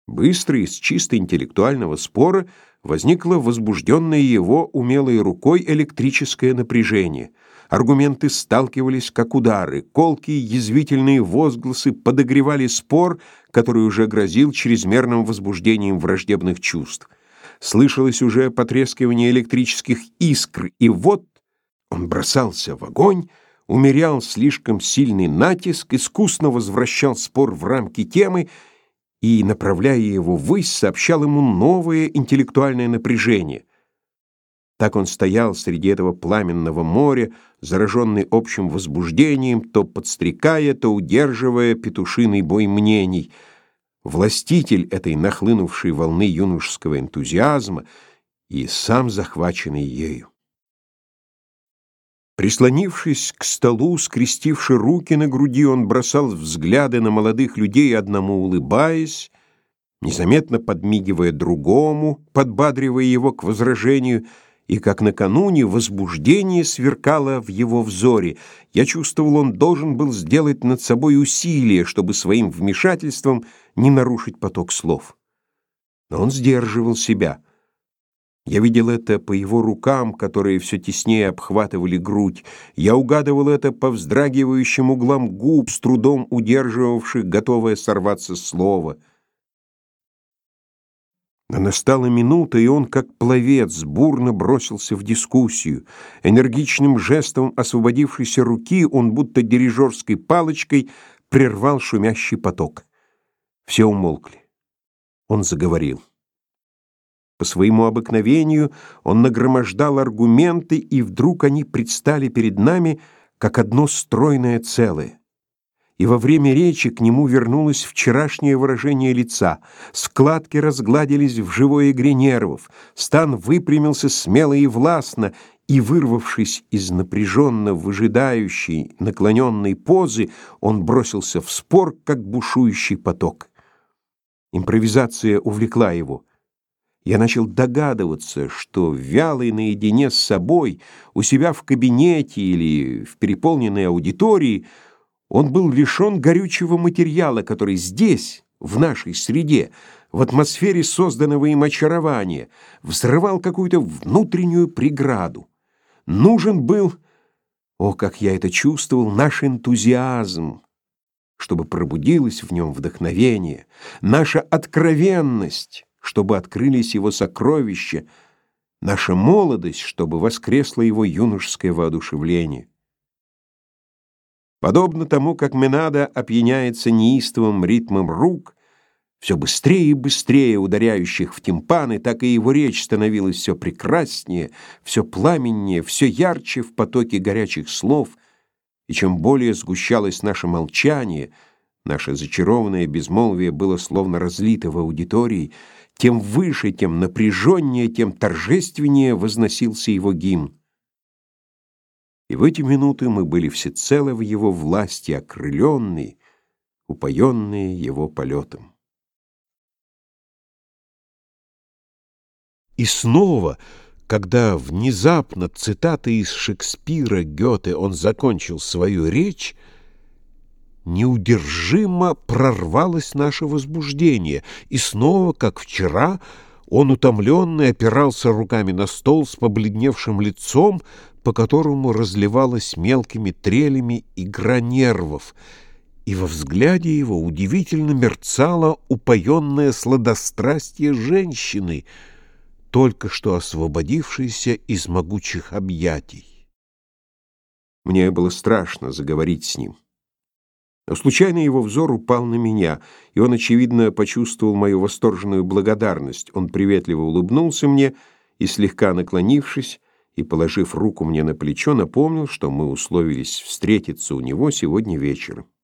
Быстро из чисто интеллектуального спора возникло возбужденное его умелой рукой электрическое напряжение. Аргументы сталкивались как удары, колкие язвительные возгласы подогревали спор, который уже грозил чрезмерным возбуждением враждебных чувств. Слышалось уже потрескивание электрических искр, и вот он бросался в огонь, умерял слишком сильный натиск, искусно возвращал спор в рамки темы и, направляя его ввысь, сообщал ему новое интеллектуальное напряжение. Так он стоял среди этого пламенного моря, зараженный общим возбуждением, то подстрекая, то удерживая петушиный бой мнений. Властитель этой нахлынувшей волны юношеского энтузиазма и сам захваченный ею. Прислонившись к столу, скрестивши руки на груди, он бросал взгляды на молодых людей, одному улыбаясь, незаметно подмигивая другому, подбадривая его к возражению, и, как накануне, возбуждение сверкало в его взоре. Я чувствовал, он должен был сделать над собой усилие, чтобы своим вмешательством не нарушить поток слов. Но он сдерживал себя. Я видел это по его рукам, которые все теснее обхватывали грудь. Я угадывал это по вздрагивающим углам губ, с трудом удерживавших готовое сорваться слово. Но настала минута, и он, как пловец, бурно бросился в дискуссию. Энергичным жестом освободившейся руки он, будто дирижерской палочкой, прервал шумящий поток. Все умолкли. Он заговорил. По своему обыкновению он нагромождал аргументы, и вдруг они предстали перед нами как одно стройное целое. И во время речи к нему вернулось вчерашнее выражение лица. Складки разгладились в живой игре нервов. Стан выпрямился смело и властно, и, вырвавшись из напряженно выжидающей, наклоненной позы, он бросился в спор, как бушующий поток. Импровизация увлекла его. Я начал догадываться, что вялый наедине с собой, у себя в кабинете или в переполненной аудитории, он был лишен горючего материала, который здесь, в нашей среде, в атмосфере созданного им очарования, взрывал какую-то внутреннюю преграду. Нужен был, о, как я это чувствовал, наш энтузиазм, чтобы пробудилось в нем вдохновение, наша откровенность, чтобы открылись его сокровища, наша молодость, чтобы воскресло его юношеское воодушевление. Подобно тому, как Менада опьяняется неистовым ритмом рук, все быстрее и быстрее ударяющих в тимпаны, так и его речь становилась все прекраснее, все пламеннее, все ярче в потоке горячих слов, и чем более сгущалось наше молчание, наше зачарованное безмолвие было словно разлито в аудитории, тем выше, тем напряженнее, тем торжественнее возносился его гимн. И в эти минуты мы были всецело в его власти, окрыленные, упоенные его полетом. И снова, когда внезапно цитатой из Шекспира Гёте он закончил свою речь, неудержимо прорвалось наше возбуждение, и снова, как вчера, он, утомленный, опирался руками на стол с побледневшим лицом, по которому разливалась мелкими трелями игра нервов, и во взгляде его удивительно мерцало упоенное сладострастие женщины, только что освободившейся из могучих объятий. Мне было страшно заговорить с ним. Но случайно его взор упал на меня, и он, очевидно, почувствовал мою восторженную благодарность. Он приветливо улыбнулся мне и, слегка наклонившись и положив руку мне на плечо, напомнил, что мы условились встретиться у него сегодня вечером.